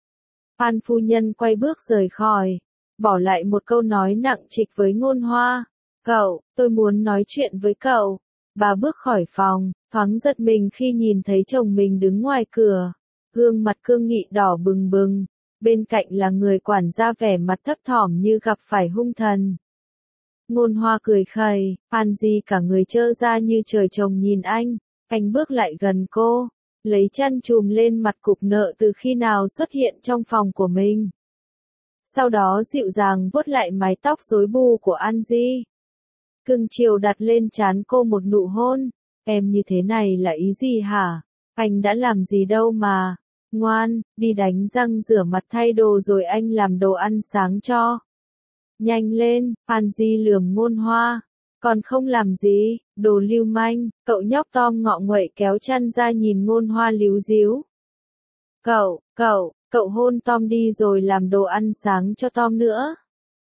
An phu nhân quay bước rời khỏi, bỏ lại một câu nói nặng trịch với Ngôn Hoa. Cậu, tôi muốn nói chuyện với cậu. Bà bước khỏi phòng, thoáng giật mình khi nhìn thấy chồng mình đứng ngoài cửa. Gương mặt cương nghị đỏ bừng bừng. Bên cạnh là người quản gia vẻ mặt thấp thỏm như gặp phải hung thần. Ngôn Hoa cười khẩy, An Di cả người trơ ra như trời trồng nhìn anh bước lại gần cô. Lấy chăn chùm lên mặt cục nợ từ khi nào xuất hiện trong phòng của mình. Sau đó dịu dàng vuốt lại mái tóc rối bù của An Di. Cưng chiều đặt lên trán cô một nụ hôn. Em như thế này là ý gì hả? Anh đã làm gì đâu mà. Ngoan, đi đánh răng rửa mặt thay đồ rồi anh làm đồ ăn sáng cho. Nhanh lên, Angie lườm Ngôn Hoa. Còn không làm gì, đồ lưu manh, cậu nhóc Tom ngọ nguậy kéo chăn ra nhìn Ngôn Hoa líu díu. Cậu hôn Tom đi rồi làm đồ ăn sáng cho Tom nữa.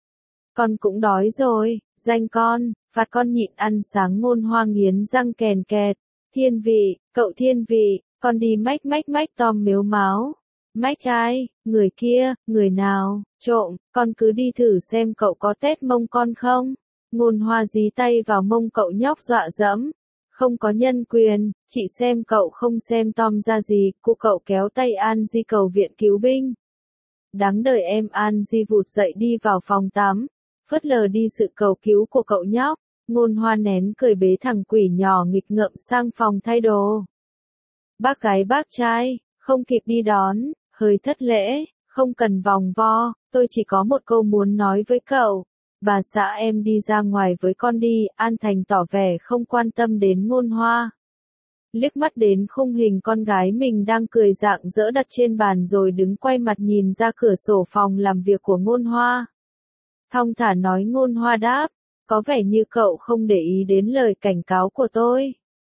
Con cũng đói rồi, danh con, phạt con nhịn ăn sáng. Ngôn Hoa nghiến răng kèn kẹt. Thiên vị, cậu thiên vị, con đi mách. Tom mếu máo. Mách ai, người kia, người nào, trộm, con cứ đi thử xem cậu có tét mông con không. Ngôn Hoa dí tay vào mông cậu nhóc dọa dẫm. Không có nhân quyền, chị xem cậu không xem Tom ra gì. Cô cậu kéo tay Angie cầu viện cứu binh. Đáng đời em. Angie vụt dậy đi vào phòng tắm, phớt lờ đi sự cầu cứu của cậu nhóc. Ngôn Hoa nén cười bế thằng quỷ nhỏ nghịch ngợm sang phòng thay đồ. Bác gái bác trai, không kịp đi đón, hơi thất lễ, không cần vòng vo, tôi chỉ có một câu muốn nói với cậu. Bà xã em đi ra ngoài với con đi. An Thành tỏ vẻ không quan tâm đến Ngôn Hoa. Liếc mắt đến khung hình con gái mình đang cười rạng rỡ đặt trên bàn rồi đứng quay mặt nhìn ra cửa sổ phòng làm việc của Ngôn Hoa. Thong thả nói. Ngôn Hoa đáp, có vẻ như cậu không để ý đến lời cảnh cáo của tôi.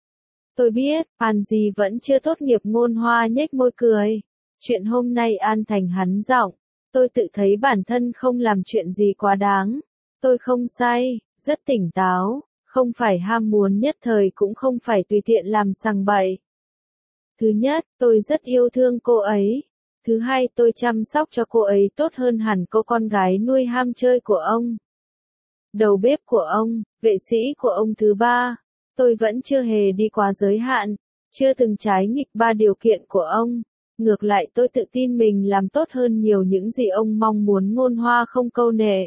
Tôi biết, Angie vẫn chưa tốt nghiệp. Ngôn Hoa nhếch môi cười. Chuyện hôm nay. An Thành hắn giọng, tôi tự thấy bản thân không làm chuyện gì quá đáng. Tôi không say, rất tỉnh táo, không phải ham muốn nhất thời cũng không phải tùy tiện làm sằng bậy. Thứ nhất, tôi rất yêu thương cô ấy. Thứ hai, tôi chăm sóc cho cô ấy tốt hơn hẳn cô con gái nuôi ham chơi của ông, đầu bếp của ông, vệ sĩ của ông. Thứ ba, tôi vẫn chưa hề đi quá giới hạn, chưa từng trái nghịch ba điều kiện của ông. Ngược lại tôi tự tin mình làm tốt hơn nhiều những gì ông mong muốn. Ngôn Hoa không câu nệ,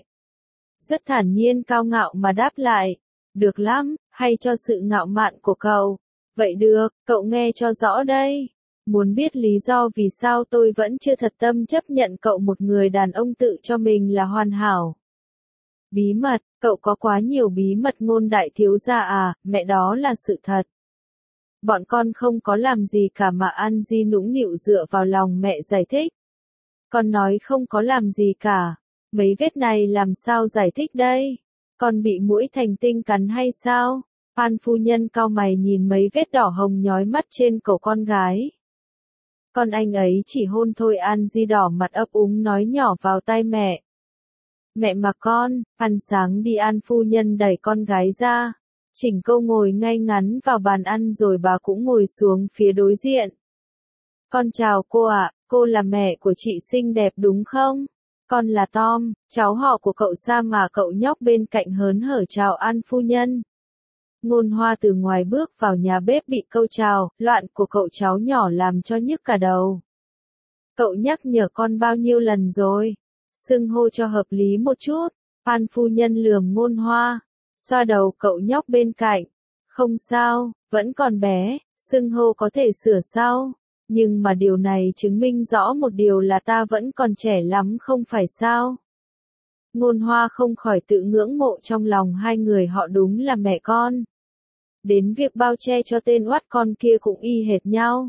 rất thản nhiên cao ngạo mà đáp lại. Được lắm, hay cho sự ngạo mạn của cậu. Vậy được, cậu nghe cho rõ đây. Muốn biết lý do vì sao tôi vẫn chưa thật tâm chấp nhận cậu, một người đàn ông tự cho mình là hoàn hảo. Bí mật, cậu có quá nhiều bí mật. Ngôn đại thiếu gia à, mẹ đó là sự thật. Bọn con không có làm gì cả mà. Angie nũng nịu dựa vào lòng mẹ giải thích. Con nói không có làm gì cả. Mấy vết này làm sao giải thích đây? Con bị muỗi thành tinh cắn hay sao? An phu nhân cau mày nhìn mấy vết đỏ hồng nhói mắt trên cổ con gái. Con anh ấy chỉ hôn thôi. Angie đỏ mặt ấp úng nói nhỏ vào tai mẹ. Mẹ mà con, ăn sáng đi. An phu nhân đẩy con gái ra. Chỉnh cô ngồi ngay ngắn vào bàn ăn rồi bà cũng ngồi xuống phía đối diện. Con chào cô ạ, cô là mẹ của chị xinh đẹp đúng không? Con là Tom, cháu họ của cậu Sa mà. Cậu nhóc bên cạnh hớn hở chào An phu nhân. Ngôn Hoa từ ngoài bước vào nhà bếp bị câu chào loạn của cậu cháu nhỏ làm cho nhức cả đầu. Cậu nhắc nhở con bao nhiêu lần rồi? Xưng hô cho hợp lý một chút. An phu nhân lườm Ngôn Hoa, xoa đầu cậu nhóc bên cạnh. Không sao, vẫn còn bé, xưng hô có thể sửa sau. Nhưng mà điều này chứng minh rõ một điều là ta vẫn còn trẻ lắm không phải sao? Ngôn Hoa không khỏi tự ngưỡng mộ trong lòng hai người họ, đúng là mẹ con. Đến việc bao che cho tên oắt con kia cũng y hệt nhau.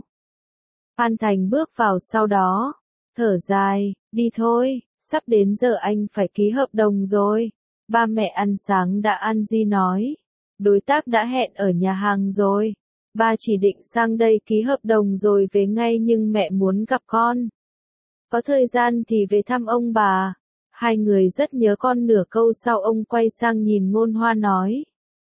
An Thành bước vào sau đó, thở dài, đi thôi, sắp đến giờ anh phải ký hợp đồng rồi. Ba mẹ ăn sáng đã. Angie nói, đối tác đã hẹn ở nhà hàng rồi. Ba chỉ định sang đây ký hợp đồng rồi về ngay nhưng mẹ muốn gặp con. Có thời gian thì về thăm ông bà. Hai người rất nhớ con. Nửa câu sau ông quay sang nhìn Ngôn Hoa nói.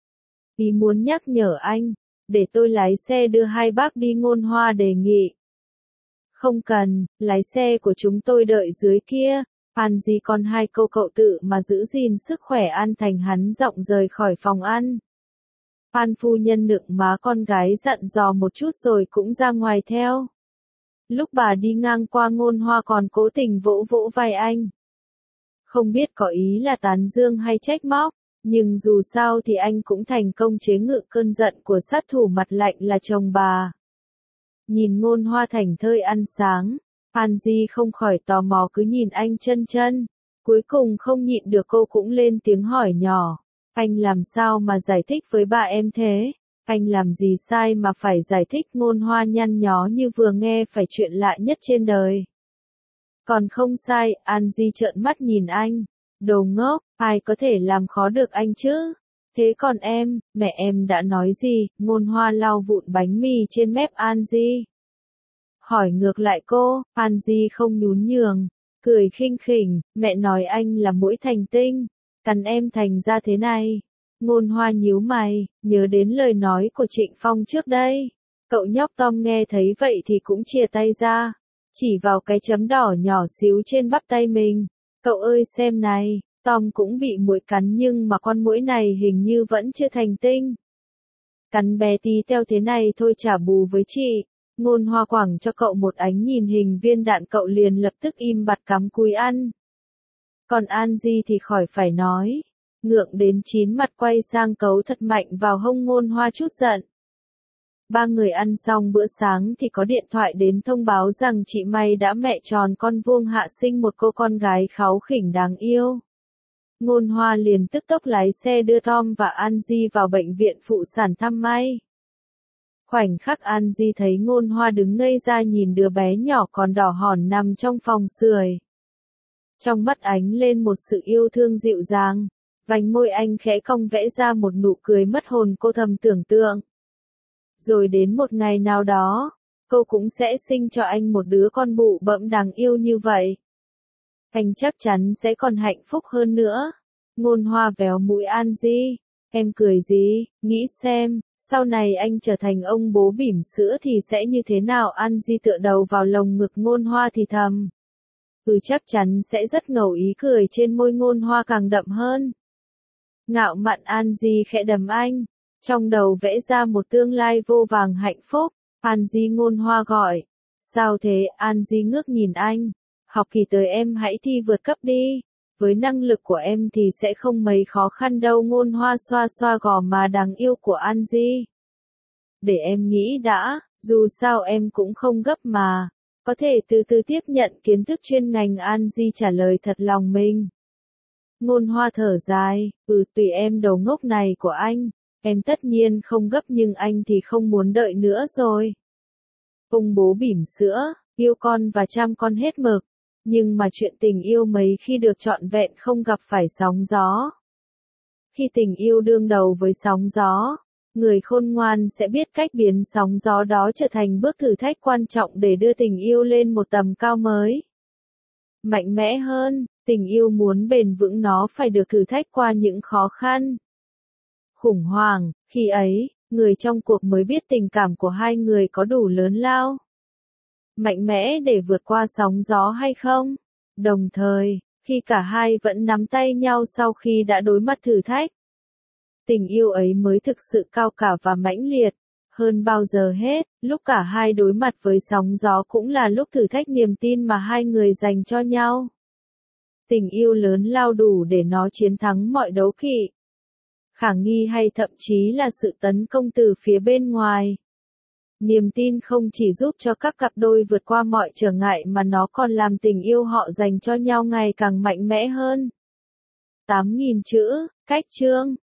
Ý muốn nhắc nhở anh, để tôi lái xe đưa hai bác đi. Ngôn Hoa đề nghị. Không cần, lái xe của chúng tôi đợi dưới kia. Angie còn hai câu cậu tự mà giữ gìn sức khỏe. An Thành hắn giọng rời khỏi phòng ăn. An phu nhân nựng má con gái dặn dò một chút rồi cũng ra ngoài theo. Lúc bà đi ngang qua Ngôn Hoa còn cố tình vỗ vỗ vai anh. Không biết có ý là tán dương hay trách móc, nhưng dù sao thì anh cũng thành công chế ngự cơn giận của sát thủ mặt lạnh là chồng bà. Nhìn Ngôn Hoa thảnh thơi ăn sáng, Angie không khỏi tò mò cứ nhìn anh chân chân. Cuối cùng không nhịn được cô cũng lên tiếng hỏi nhỏ. Anh làm sao mà giải thích với bà em thế? Anh làm gì sai mà phải giải thích? Ngôn Hoa nhăn nhó như vừa nghe phải chuyện lạ nhất trên đời. Còn không sai. Angie trợn mắt nhìn anh. Đồ ngốc, Ai có thể làm khó được anh chứ? Thế còn em, mẹ em đã nói gì? Ngôn Hoa lau vụn bánh mì trên mép Angie. Hỏi ngược lại cô, Angie không nhún nhường, cười khinh khỉnh, mẹ nói anh là mũi thành tinh, cắn em thành ra thế này. Ngôn Hoa nhíu mày, nhớ đến lời nói của Trịnh Phong trước đây. Cậu nhóc Tom nghe thấy vậy thì cũng chìa tay ra, chỉ vào cái chấm đỏ nhỏ xíu trên bắp tay mình. Cậu ơi xem này, Tom cũng bị muỗi cắn nhưng mà con muỗi này hình như vẫn chưa thành tinh. Cắn bé tí teo thế này thôi trả bù với chị. Ngôn Hoa quẳng cho cậu một ánh nhìn hình viên đạn, cậu liền lập tức im bặt cắm cúi ăn. Còn Angie thì khỏi phải nói, ngượng đến chín mặt quay sang cấu thật mạnh vào hông Ngôn Hoa chút giận. Ba người ăn xong bữa sáng thì có điện thoại đến thông báo rằng chị May đã mẹ tròn con vuông hạ sinh một cô con gái kháu khỉnh đáng yêu. Ngôn Hoa liền tức tốc lái xe đưa Tom và Angie vào bệnh viện phụ sản thăm May. Khoảnh khắc Angie thấy Ngôn Hoa đứng ngây ra nhìn đứa bé nhỏ còn đỏ hòn nằm trong phòng sưởi. Trong mắt ánh lên một sự yêu thương dịu dàng, vành môi anh khẽ cong vẽ ra một nụ cười mất hồn, cô thầm tưởng tượng. Rồi đến một ngày nào đó, cô cũng sẽ sinh cho anh một đứa con bụ bẫm đáng yêu như vậy. Anh chắc chắn sẽ còn hạnh phúc hơn nữa. Ngôn Hoa véo mũi Angie, em cười gì, nghĩ xem, sau này anh trở thành ông bố bỉm sữa thì sẽ như thế nào? Angie tựa đầu vào lồng ngực Ngôn Hoa thì thầm. Chắc chắn sẽ rất ngầu, ý cười trên môi Ngôn Hoa càng đậm hơn. Ngạo mạn Angie khẽ đầm anh, trong đầu vẽ ra một tương lai vô vàng hạnh phúc. Angie, Ngôn Hoa gọi. Sao thế? Angie ngước nhìn anh. Học kỳ tới em hãy thi vượt cấp đi. Với năng lực của em thì sẽ không mấy khó khăn đâu. Ngôn Hoa xoa xoa gò má đáng yêu của Angie. Để em nghĩ đã, dù sao em cũng không gấp mà. Có thể từ từ tiếp nhận kiến thức chuyên ngành. Angie trả lời thật lòng mình. Ngôn Hoa thở dài, tùy em đầu ngốc này của anh. Em tất nhiên không gấp nhưng anh thì không muốn đợi nữa rồi. Ông bố bỉm sữa, yêu con và chăm con hết mực. Nhưng mà chuyện tình yêu mấy khi được trọn vẹn không gặp phải sóng gió. Khi tình yêu đương đầu với sóng gió, người khôn ngoan sẽ biết cách biến sóng gió đó trở thành bước thử thách quan trọng để đưa tình yêu lên một tầm cao mới. Mạnh mẽ hơn, tình yêu muốn bền vững nó phải được thử thách qua những khó khăn. Khủng hoảng, khi ấy, người trong cuộc mới biết tình cảm của hai người có đủ lớn lao, mạnh mẽ để vượt qua sóng gió hay không. Đồng thời, khi cả hai vẫn nắm tay nhau sau khi đã đối mặt thử thách, tình yêu ấy mới thực sự cao cả và mãnh liệt. Hơn bao giờ hết, lúc cả hai đối mặt với sóng gió cũng là lúc thử thách niềm tin mà hai người dành cho nhau. Tình yêu lớn lao đủ để nó chiến thắng mọi đấu kỵ, khả nghi hay thậm chí là sự tấn công từ phía bên ngoài. Niềm tin không chỉ giúp cho các cặp đôi vượt qua mọi trở ngại mà nó còn làm tình yêu họ dành cho nhau ngày càng mạnh mẽ hơn. 8.000 chữ, cách chương.